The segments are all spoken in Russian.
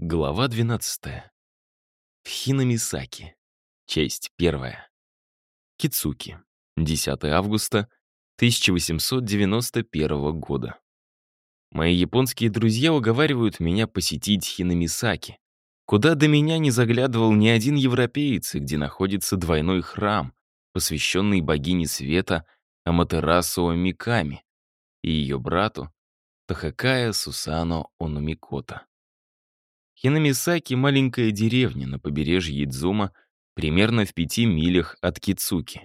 Глава 12. Хинамисаки. Часть 1. Кицуки. 10 августа 1891 года. Мои японские друзья уговаривают меня посетить Хинамисаки, куда до меня не заглядывал ни один европеец, и где находится двойной храм, посвященный богине света Аматерасу Миками и ее брату Тахакая Сусано Ономикото. Хинамисаки — маленькая деревня на побережье Идзума, примерно в 5 милях от Кицуки.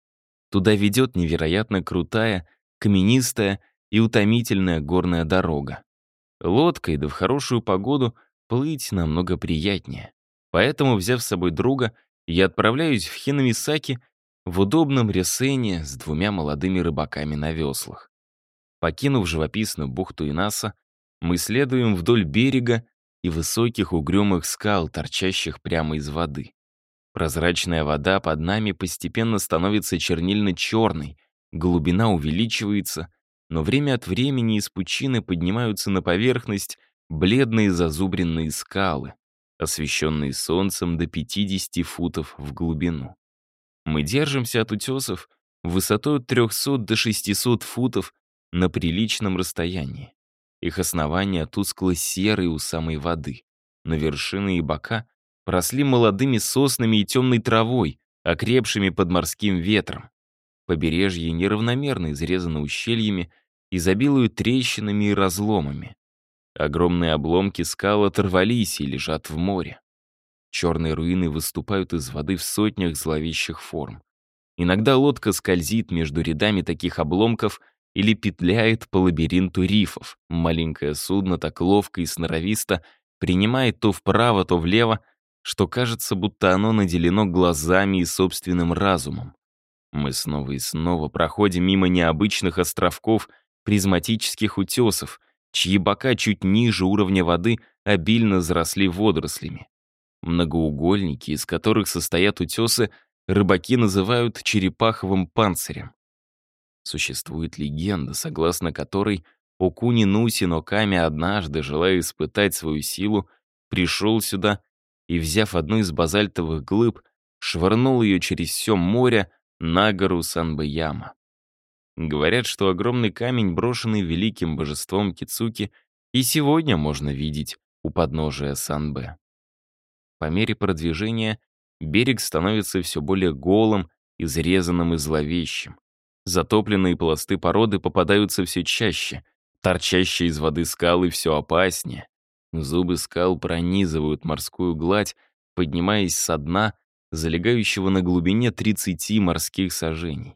Туда ведет невероятно крутая, каменистая и утомительная горная дорога. Лодкой, да в хорошую погоду, плыть намного приятнее. Поэтому, взяв с собой друга, я отправляюсь в Хинамисаки в удобном ресене с 2 молодыми рыбаками на веслах. Покинув живописную бухту Инаса, мы следуем вдоль берега и высоких угрюмых скал, торчащих прямо из воды. Прозрачная вода под нами постепенно становится чернильно-черной, глубина увеличивается, но время от времени из пучины поднимаются на поверхность бледные зазубренные скалы, освещенные солнцем до 50 футов в глубину. Мы держимся от утесов высотой от 300 до 600 футов на приличном расстоянии. Их основания тускло-серые у самой воды, но вершины и бока поросли молодыми соснами и темной травой, окрепшими под морским ветром. Побережье неравномерно изрезано ущельями, изобилуют трещинами и разломами. Огромные обломки скал оторвались и лежат в море. Черные руины выступают из воды в сотнях зловещих форм. Иногда лодка скользит между рядами таких обломков или петляет по лабиринту рифов. Маленькое судно так ловко и сноровисто принимает то вправо, то влево, что кажется, будто оно наделено глазами и собственным разумом. Мы снова и снова проходим мимо необычных островков призматических утесов, чьи бока чуть ниже уровня воды обильно заросли водорослями. Многоугольники, из которых состоят утесы, рыбаки называют черепаховым панцирем. Существует легенда, согласно которой Окуни Нуси но Ками однажды, желая испытать свою силу, пришел сюда и, взяв одну из базальтовых глыб, швырнул ее через все море на гору Санбэяма. Говорят, что огромный камень, брошенный великим божеством Кицуки, и сегодня можно видеть у подножия Санбэ. По мере продвижения берег становится все более голым, изрезанным и зловещим. Затопленные пласты породы попадаются все чаще, торчащие из воды скалы все опаснее. Зубы скал пронизывают морскую гладь, поднимаясь со дна, залегающего на глубине 30 морских саженей.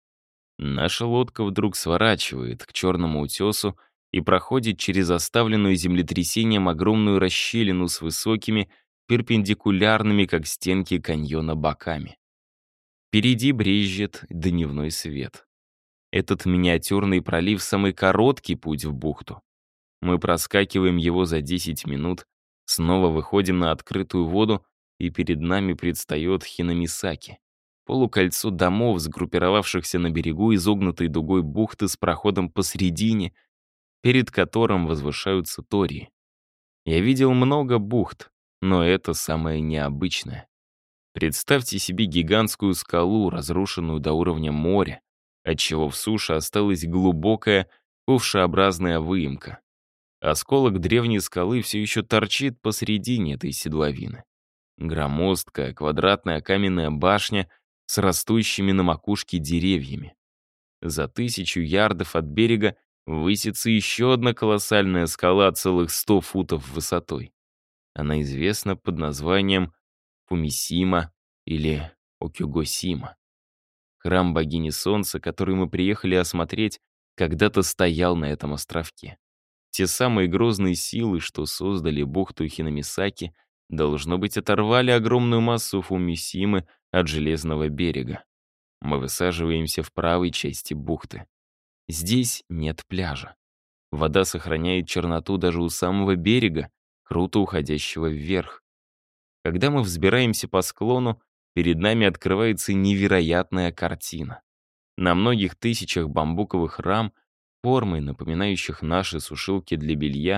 Наша лодка вдруг сворачивает к черному утесу и проходит через оставленную землетрясением огромную расщелину с высокими, перпендикулярными, как стенки каньона, боками. Впереди брезжит дневной свет. Этот миниатюрный пролив — самый короткий путь в бухту. Мы проскакиваем его за 10 минут, снова выходим на открытую воду, и перед нами предстает Хинамисаки. Полукольцо домов, сгруппировавшихся на берегу изогнутой дугой бухты с проходом посредине, перед которым возвышаются тории. Я видел много бухт, но это самое необычное. Представьте себе гигантскую скалу, разрушенную до уровня моря, отчего в суше осталась глубокая ковшеобразная выемка. Осколок древней скалы все еще торчит посредине этой седловины. Громоздкая квадратная каменная башня с растущими на макушке деревьями. За 1000 ярдов от берега высится еще одна колоссальная скала целых 100 футов высотой. Она известна под названием Фумисима или Окюгосима. Храм богини Солнца, который мы приехали осмотреть, когда-то стоял на этом островке. Те самые грозные силы, что создали бухту Хинамисаки, должно быть, оторвали огромную массу Фумисимы от железного берега. Мы высаживаемся в правой части бухты. Здесь нет пляжа. Вода сохраняет черноту даже у самого берега, круто уходящего вверх. Когда мы взбираемся по склону, перед нами открывается невероятная картина. На многих тысячах бамбуковых рам, формой напоминающих наши сушилки для белья,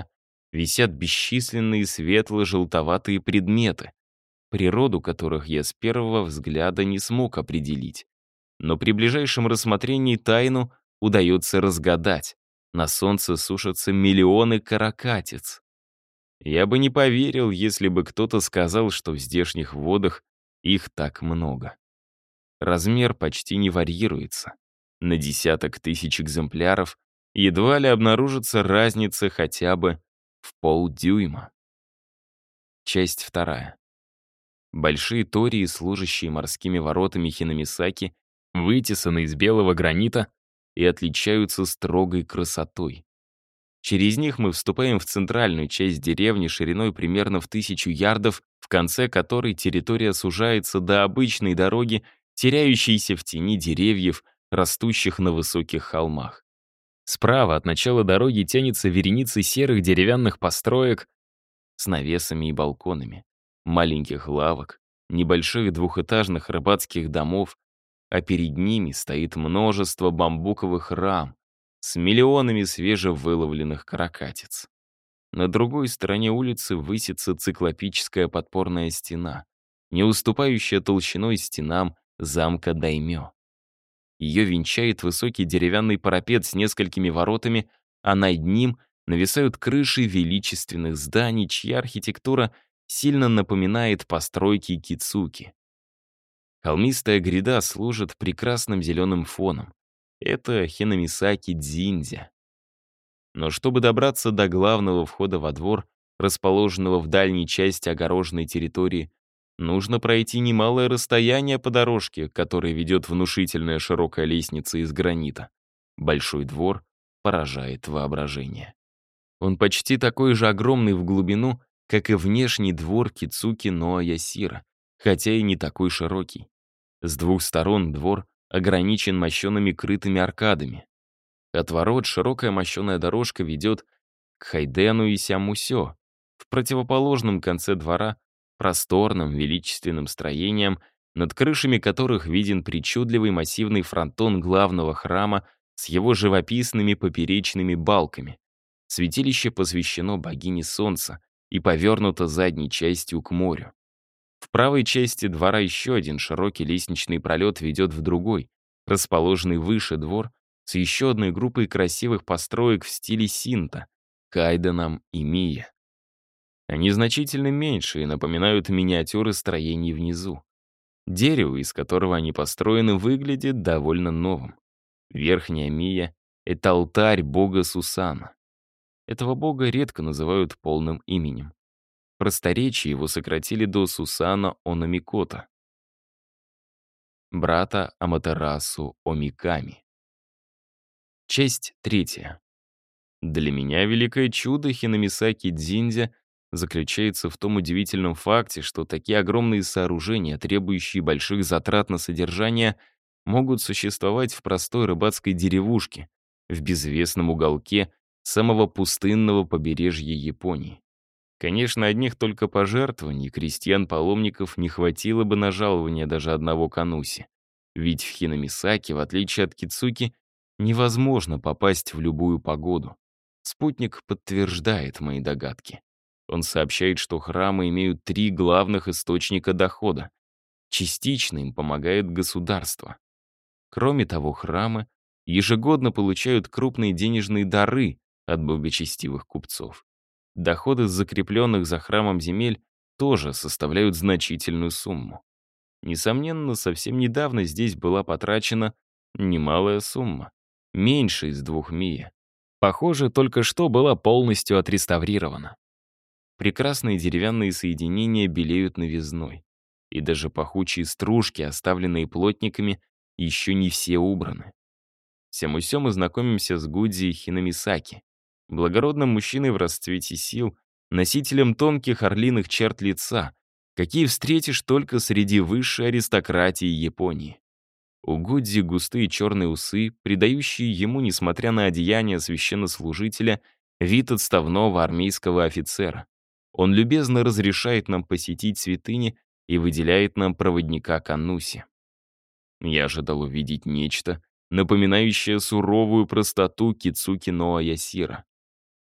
висят бесчисленные светло-желтоватые предметы, природу которых я с первого взгляда не смог определить. Но при ближайшем рассмотрении тайну удается разгадать. На солнце сушатся миллионы каракатиц. Я бы не поверил, если бы кто-то сказал, что в здешних водах их так много. Размер почти не варьируется. На десяток тысяч экземпляров едва ли обнаружится разница хотя бы в полдюйма. Часть вторая. Большие тории, служащие морскими воротами Хинамисаки, вытесаны из белого гранита и отличаются строгой красотой. Через них мы вступаем в центральную часть деревни шириной примерно в 1000 ярдов, в конце которой территория сужается до обычной дороги, теряющейся в тени деревьев, растущих на высоких холмах. Справа от начала дороги тянется вереница серых деревянных построек с навесами и балконами, маленьких лавок, небольших двухэтажных рыбацких домов, а перед ними стоит множество бамбуковых рам с миллионами свежевыловленных каракатиц. На другой стороне улицы высится циклопическая подпорная стена, не уступающая толщиной стенам замка Даймё. Ее венчает высокий деревянный парапет с несколькими воротами, а над ним нависают крыши величественных зданий, чья архитектура сильно напоминает постройки кицуки. Холмистая гряда служит прекрасным зеленым фоном. Это Хинамисаки-дзиндзя. Но чтобы добраться до главного входа во двор, расположенного в дальней части огороженной территории, нужно пройти немалое расстояние по дорожке, которая ведет внушительная широкая лестница из гранита. Большой двор поражает воображение. Он почти такой же огромный в глубину, как и внешний двор Кицуки-но-Ясира, хотя и не такой широкий. С двух сторон двор ограничен мощеными крытыми аркадами. От ворот широкая мощеная дорожка ведет к Хайдену и Сямусё. В противоположном конце двора просторным величественным строением, над крышами которых виден причудливый массивный фронтон главного храма с его живописными поперечными балками. Святилище посвящено богине Солнца и повернуто задней частью к морю. В правой части двора еще один широкий лестничный пролет ведет в другой, расположенный выше двор, с еще одной группой красивых построек в стиле синто, кайденом и мия. Они значительно меньше и напоминают миниатюры строений внизу. Дерево, из которого они построены, выглядит довольно новым. Верхняя мия — это алтарь бога Сусана. Этого бога редко называют полным именем. В просторечии его сократили до Сусана Ономикото, брата Аматерасу Омиками. Часть третья. Для меня великое чудо Хинамисаки-дзиндзя заключается в том удивительном факте, что такие огромные сооружения, требующие больших затрат на содержание, могут существовать в простой рыбацкой деревушке, в безвестном уголке самого пустынного побережья Японии. Конечно, одних только пожертвований крестьян-паломников не хватило бы на жалование даже одного кануси. Ведь в Хинамисаки, в отличие от Кицуки, невозможно попасть в любую погоду. Спутник подтверждает мои догадки. Он сообщает, что храмы имеют 3 главных источника дохода. Частично им помогает государство. Кроме того, храмы ежегодно получают крупные денежные дары от благочестивых купцов. Доходы с закрепленных за храмом земель тоже составляют значительную сумму. Несомненно, совсем недавно здесь была потрачена немалая сумма, меньше из 2 мия. Похоже, только что была полностью отреставрирована. Прекрасные деревянные соединения белеют новизной. И даже пахучие стружки, оставленные плотниками, еще не все убраны. Всем усё мы знакомимся с Гудзи Хинамисаки, благородным мужчиной в расцвете сил, носителем тонких орлиных черт лица, какие встретишь только среди высшей аристократии Японии. У Гудзи густые черные усы, придающие ему, несмотря на одеяние священнослужителя, вид отставного армейского офицера. Он любезно разрешает нам посетить святыни и выделяет нам проводника к Аннусе. Я ожидал увидеть нечто, напоминающее суровую простоту Кицуки-но-Ясира.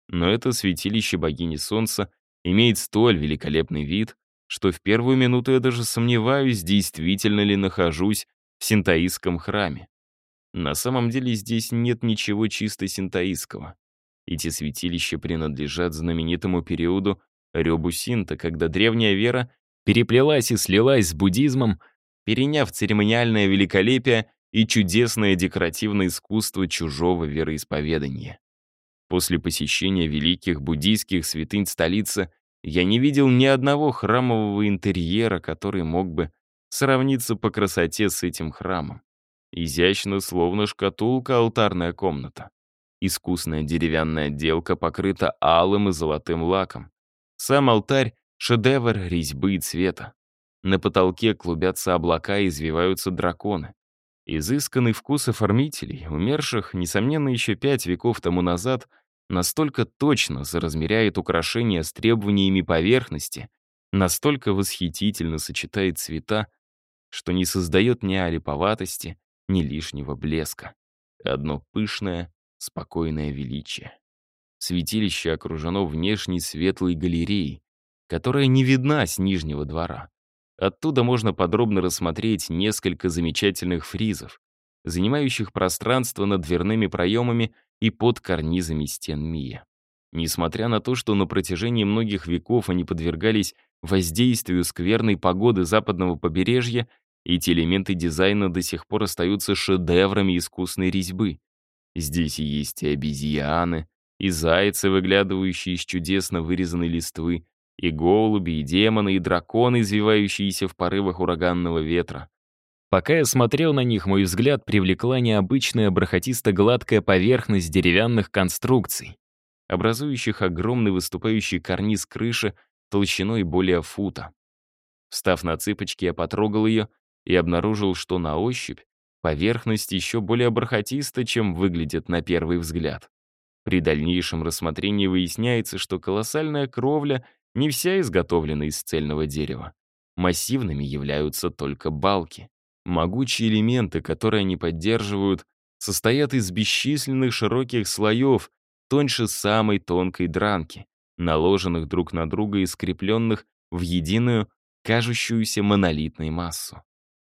Но это святилище богини Солнца имеет столь великолепный вид, что в первую минуту я даже сомневаюсь, действительно ли нахожусь в синтоистском храме. На самом деле здесь нет ничего чисто синтоистского. Эти святилища принадлежат знаменитому периоду Рёбу-синто, когда древняя вера переплелась и слилась с буддизмом, переняв церемониальное великолепие и чудесное декоративное искусство чужого вероисповедания. После посещения великих буддийских святынь столицы я не видел ни одного храмового интерьера, который мог бы сравниться по красоте с этим храмом. Изящно, словно шкатулка, алтарная комната. Искусная деревянная отделка покрыта алым и золотым лаком. Сам алтарь — шедевр резьбы и цвета. На потолке клубятся облака и извиваются драконы. Изысканный вкус оформителей, умерших, несомненно, еще 5 веков тому назад, настолько точно соразмеряет украшения с требованиями поверхности, настолько восхитительно сочетает цвета, что не создает ни олиповатости, ни лишнего блеска. Одно пышное, спокойное величие. Святилище окружено внешней светлой галереей, которая не видна с нижнего двора. Оттуда можно подробно рассмотреть несколько замечательных фризов, занимающих пространство над дверными проемами и под карнизами стен Мия. Несмотря на то, что на протяжении многих веков они подвергались воздействию скверной погоды западного побережья, эти элементы дизайна до сих пор остаются шедеврами искусной резьбы. Здесь и есть и обезьяны, и зайцы, выглядывающие из чудесно вырезанной листвы, и голуби, и демоны, и драконы, извивающиеся в порывах ураганного ветра. Пока я смотрел на них, мой взгляд привлекла необычная бархатисто-гладкая поверхность деревянных конструкций, образующих огромный выступающий карниз крыши толщиной более фута. Встав на цыпочки, я потрогал ее и обнаружил, что на ощупь поверхность еще более бархатиста, чем выглядит на первый взгляд. При дальнейшем рассмотрении выясняется, что колоссальная кровля не вся изготовлена из цельного дерева. Массивными являются только балки. Могучие элементы, которые они поддерживают, состоят из бесчисленных широких слоев, тоньше самой тонкой дранки, наложенных друг на друга и скрепленных в единую, кажущуюся монолитной массу.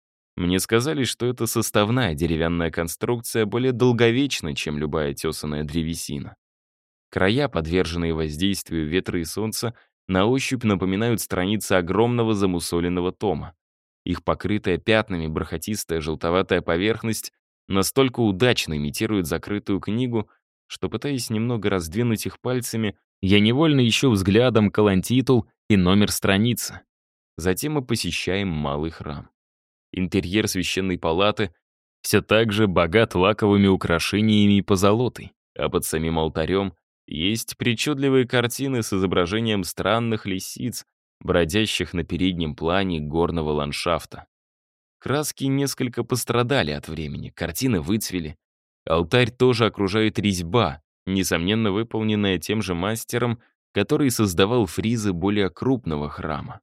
Мне сказали, что эта составная деревянная конструкция более долговечна, чем любая тесаная древесина. Края, подверженные воздействию ветра и солнца, на ощупь напоминают страницы огромного замусоленного тома. Их покрытая пятнами бархатистая желтоватая поверхность настолько удачно имитирует закрытую книгу, что, пытаясь немного раздвинуть их пальцами, я невольно ищу взглядом колонтитул и номер страницы. Затем мы посещаем малый храм. Интерьер священной палаты все так же богат лаковыми украшениями и позолотой, а под самим алтарем есть причудливые картины с изображением странных лисиц, бродящих на переднем плане горного ландшафта. Краски несколько пострадали от времени, картины выцвели. Алтарь тоже окружает резьба, несомненно выполненная тем же мастером, который создавал фризы более крупного храма.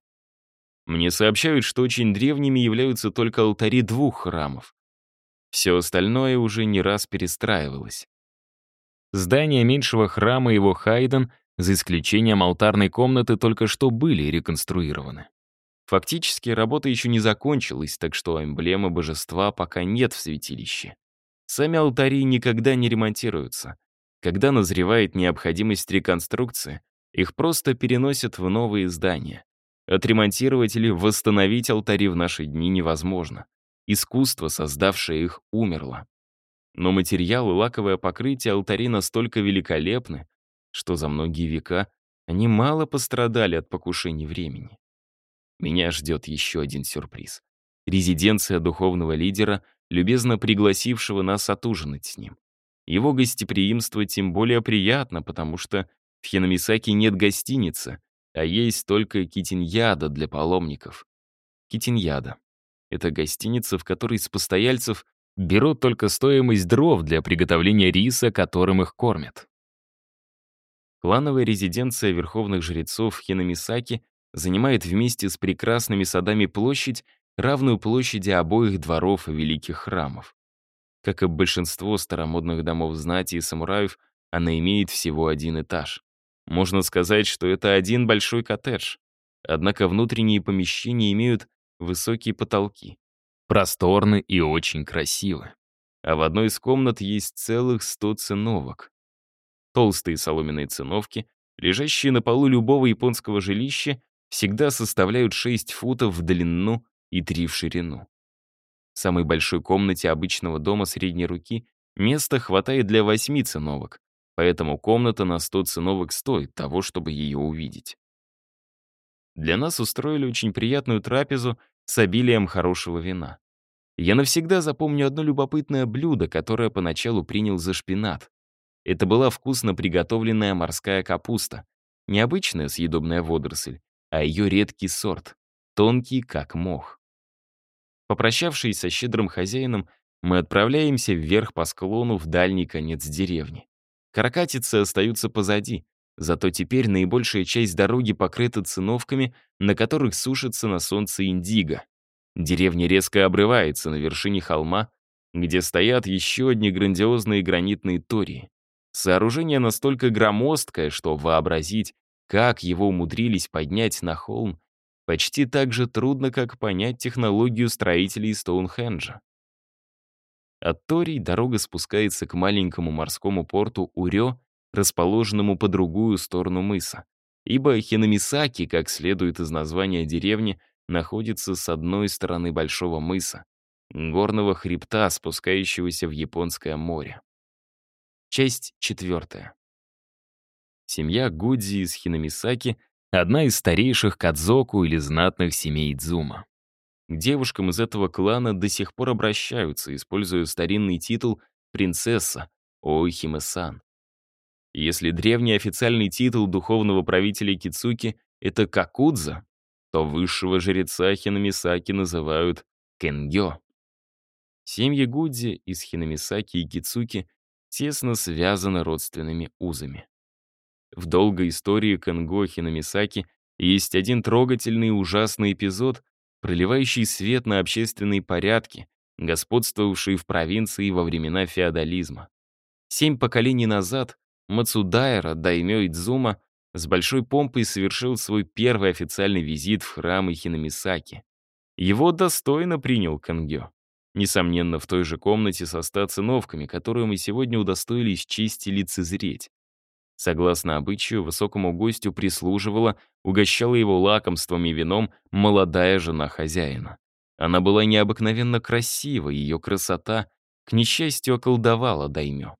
Мне сообщают, что очень древними являются только алтари 2 храмов. Все остальное уже не раз перестраивалось. Здания меньшего храма и его Хайден, за исключением алтарной комнаты, только что были реконструированы. Фактически, работа еще не закончилась, так что эмблемы божества пока нет в святилище. Сами алтари никогда не ремонтируются. Когда назревает необходимость реконструкции, их просто переносят в новые здания. Отремонтировать или восстановить алтари в наши дни невозможно. Искусство, создавшее их, умерло. Но материал и лаковое покрытие алтарей настолько великолепны, что за многие века они мало пострадали от покушений времени. Меня ждет еще один сюрприз. Резиденция духовного лидера, любезно пригласившего нас отужинать с ним. Его гостеприимство тем более приятно, потому что в Хинамисаки нет гостиницы, а есть только китиньяда для паломников. Китиньяда — это гостиница, в которой с постояльцев берут только стоимость дров для приготовления риса, которым их кормят. Клановая резиденция верховных жрецов Хинамисаки занимает вместе с прекрасными садами площадь, равную площади обоих дворов и великих храмов. Как и большинство старомодных домов знати и самураев, она имеет всего один этаж. Можно сказать, что это один большой коттедж. Однако внутренние помещения имеют высокие потолки. Просторны и очень красивы. А в одной из комнат есть целых 100 циновок. Толстые соломенные циновки, лежащие на полу любого японского жилища, всегда составляют 6 футов в длину и 3 в ширину. В самой большой комнате обычного дома средней руки места хватает для 8 циновок, поэтому комната на 100 циновок стоит того, чтобы ее увидеть. Для нас устроили очень приятную трапезу с обилием хорошего вина. Я навсегда запомню одно любопытное блюдо, которое поначалу принял за шпинат. Это была вкусно приготовленная морская капуста. Не обычная съедобная водоросль, а ее редкий сорт, тонкий как мох. Попрощавшись со щедрым хозяином, мы отправляемся вверх по склону в дальний конец деревни. Каракатицы остаются позади, зато теперь наибольшая часть дороги покрыта циновками, на которых сушится на солнце индиго. Деревня резко обрывается на вершине холма, где стоят еще одни грандиозные гранитные тории. Сооружение настолько громоздкое, что вообразить, как его умудрились поднять на холм, почти так же трудно, как понять технологию строителей Стоунхенджа. От Торий дорога спускается к маленькому морскому порту Урё, расположенному по другую сторону мыса, ибо Хинамисаки, как следует из названия деревни, находится с одной стороны большого мыса, горного хребта, спускающегося в Японское море. Часть 4. Семья Гудзи из Хинамисаки — одна из старейших кадзоку или знатных семей Идзума. К девушкам из этого клана до сих пор обращаются, используя старинный титул «принцесса» Оохиме-сан. Если древний официальный титул духовного правителя Кицуки — это Какудза, то высшего жреца Хинамисаки называют Кенгё. Семьи Гудзи из Хинамисаки и Кицуки тесно связаны родственными узами. В долгой истории Кэнгё Хинамисаки есть один трогательный и ужасный эпизод, проливающий свет на общественные порядки, господствовавшие в провинции во времена феодализма. 7 поколений назад Мацудайра, даймё Идзума, с большой помпой совершил свой первый официальный визит в храм Хинамисаки. Его достойно принял Кэнгё. Несомненно, в той же комнате со 100 циновками, которые мы сегодня удостоились чести лицезреть. Согласно обычаю, высокому гостю прислуживала, угощала его лакомством и вином молодая жена хозяина. Она была необыкновенно красива, ее красота, к несчастью, околдовала даймё.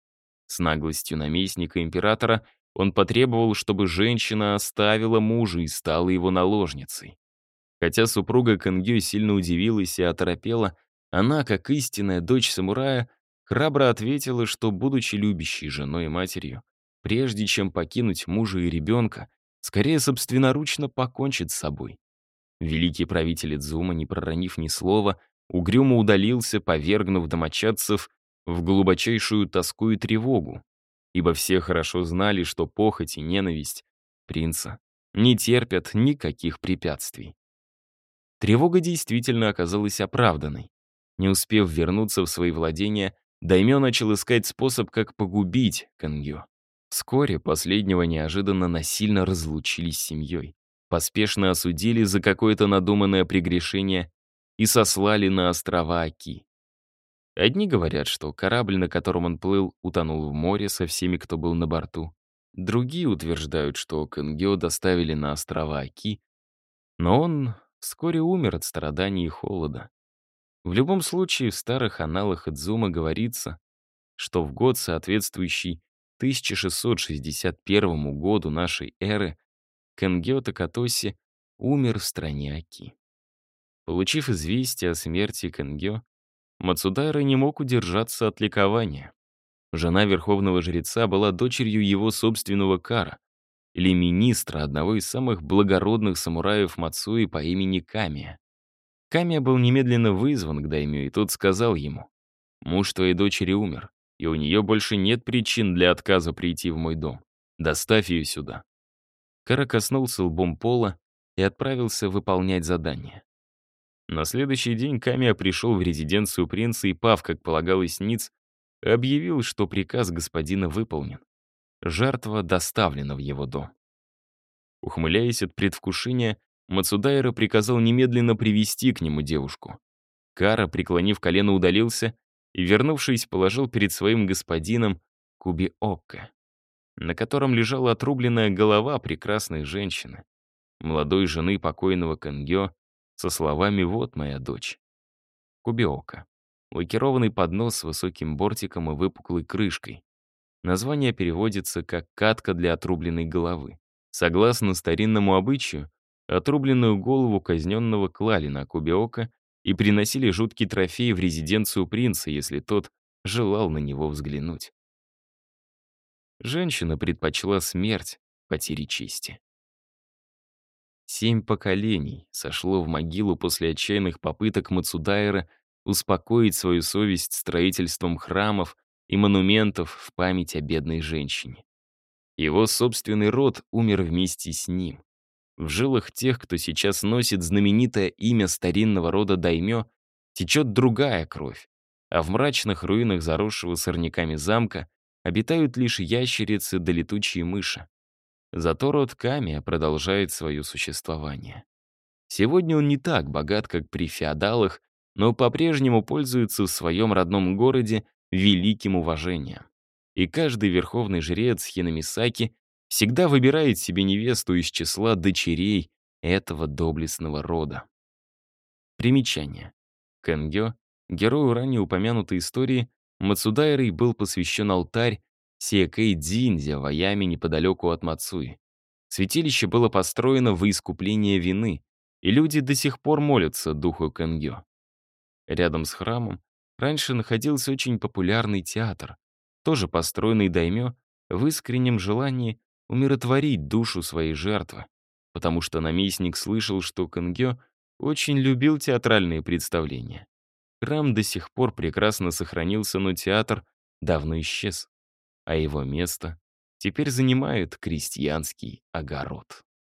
С наглостью наместника императора он потребовал, чтобы женщина оставила мужа и стала его наложницей. Хотя супруга Кэнгё сильно удивилась и оторопела, она, как истинная дочь самурая, храбро ответила, что, будучи любящей женой и матерью, прежде чем покинуть мужа и ребенка, скорее собственноручно покончит с собой. Великий правитель Идзума, не проронив ни слова, угрюмо удалился, повергнув домочадцев в глубочайшую тоску и тревогу, ибо все хорошо знали, что похоть и ненависть принца не терпят никаких препятствий. Тревога действительно оказалась оправданной. Не успев вернуться в свои владения, даймё начал искать способ, как погубить Кэнгё. Вскоре последнего неожиданно насильно разлучили с семьей, поспешно осудили за какое-то надуманное прегрешение и сослали на острова Оки. Одни говорят, что корабль, на котором он плыл, утонул в море со всеми, кто был на борту. Другие утверждают, что Кэнгё доставили на острова Оки, но он вскоре умер от страданий и холода. В любом случае, в старых аналах Идзума говорится, что в год, соответствующий 1661 году нашей эры, Кэнгё Такатоси умер в стране Оки. Получив известие о смерти Кэнгё, Мацудайра не мог удержаться от ликования. Жена верховного жреца была дочерью его собственного кара, или министра одного из самых благородных самураев Мацуи по имени Камия. Камия был немедленно вызван к даймё, и тот сказал ему: «Муж твоей дочери умер, и у нее больше нет причин для отказа прийти в мой дом. Доставь ее сюда». Кара коснулся лбом пола и отправился выполнять задание. На следующий день Камия пришел в резиденцию принца и, пав, как полагалось, ниц, объявил, что приказ господина выполнен. Жертва доставлена в его дом. Ухмыляясь от предвкушения, Мацудайра приказал немедленно привести к нему девушку. Кара, преклонив колено, удалился и, вернувшись, положил перед своим господином Куби-Окка, на котором лежала отрубленная голова прекрасной женщины, молодой жены покойного Кэнгё, со словами «Вот моя дочь». Кубиока. Лакированный поднос с высоким бортиком и выпуклой крышкой. Название переводится как «катка для отрубленной головы». Согласно старинному обычаю, отрубленную голову казненного клали на Кубиока и приносили жуткий трофей в резиденцию принца, если тот желал на него взглянуть. Женщина предпочла смерть потере чести. 7 поколений сошло в могилу после отчаянных попыток Мацудайра успокоить свою совесть строительством храмов и монументов в память о бедной женщине. Его собственный род умер вместе с ним. В жилах тех, кто сейчас носит знаменитое имя старинного рода даймё, течет другая кровь, а в мрачных руинах заросшего сорняками замка обитают лишь ящерицы да летучие мыши. Зато род Камия продолжает свое существование. Сегодня он не так богат, как при феодалах, но по-прежнему пользуется в своем родном городе великим уважением. И каждый верховный жрец Хинамисаки всегда выбирает себе невесту из числа дочерей этого доблестного рода. Примечание. Кэнгё, герою ранее упомянутой истории, Мацудайрой был посвящен алтарь Сиэкэй-дзиндзя в Аяме неподалеку от Мацуи. Святилище было построено во искупление вины, и люди до сих пор молятся духу Кэнгё. Рядом с храмом раньше находился очень популярный театр, тоже построенный даймё в искреннем желании умиротворить душу своей жертвы, потому что наместник слышал, что Кэнгё очень любил театральные представления. Храм до сих пор прекрасно сохранился, но театр давно исчез, а его место теперь занимает крестьянский огород.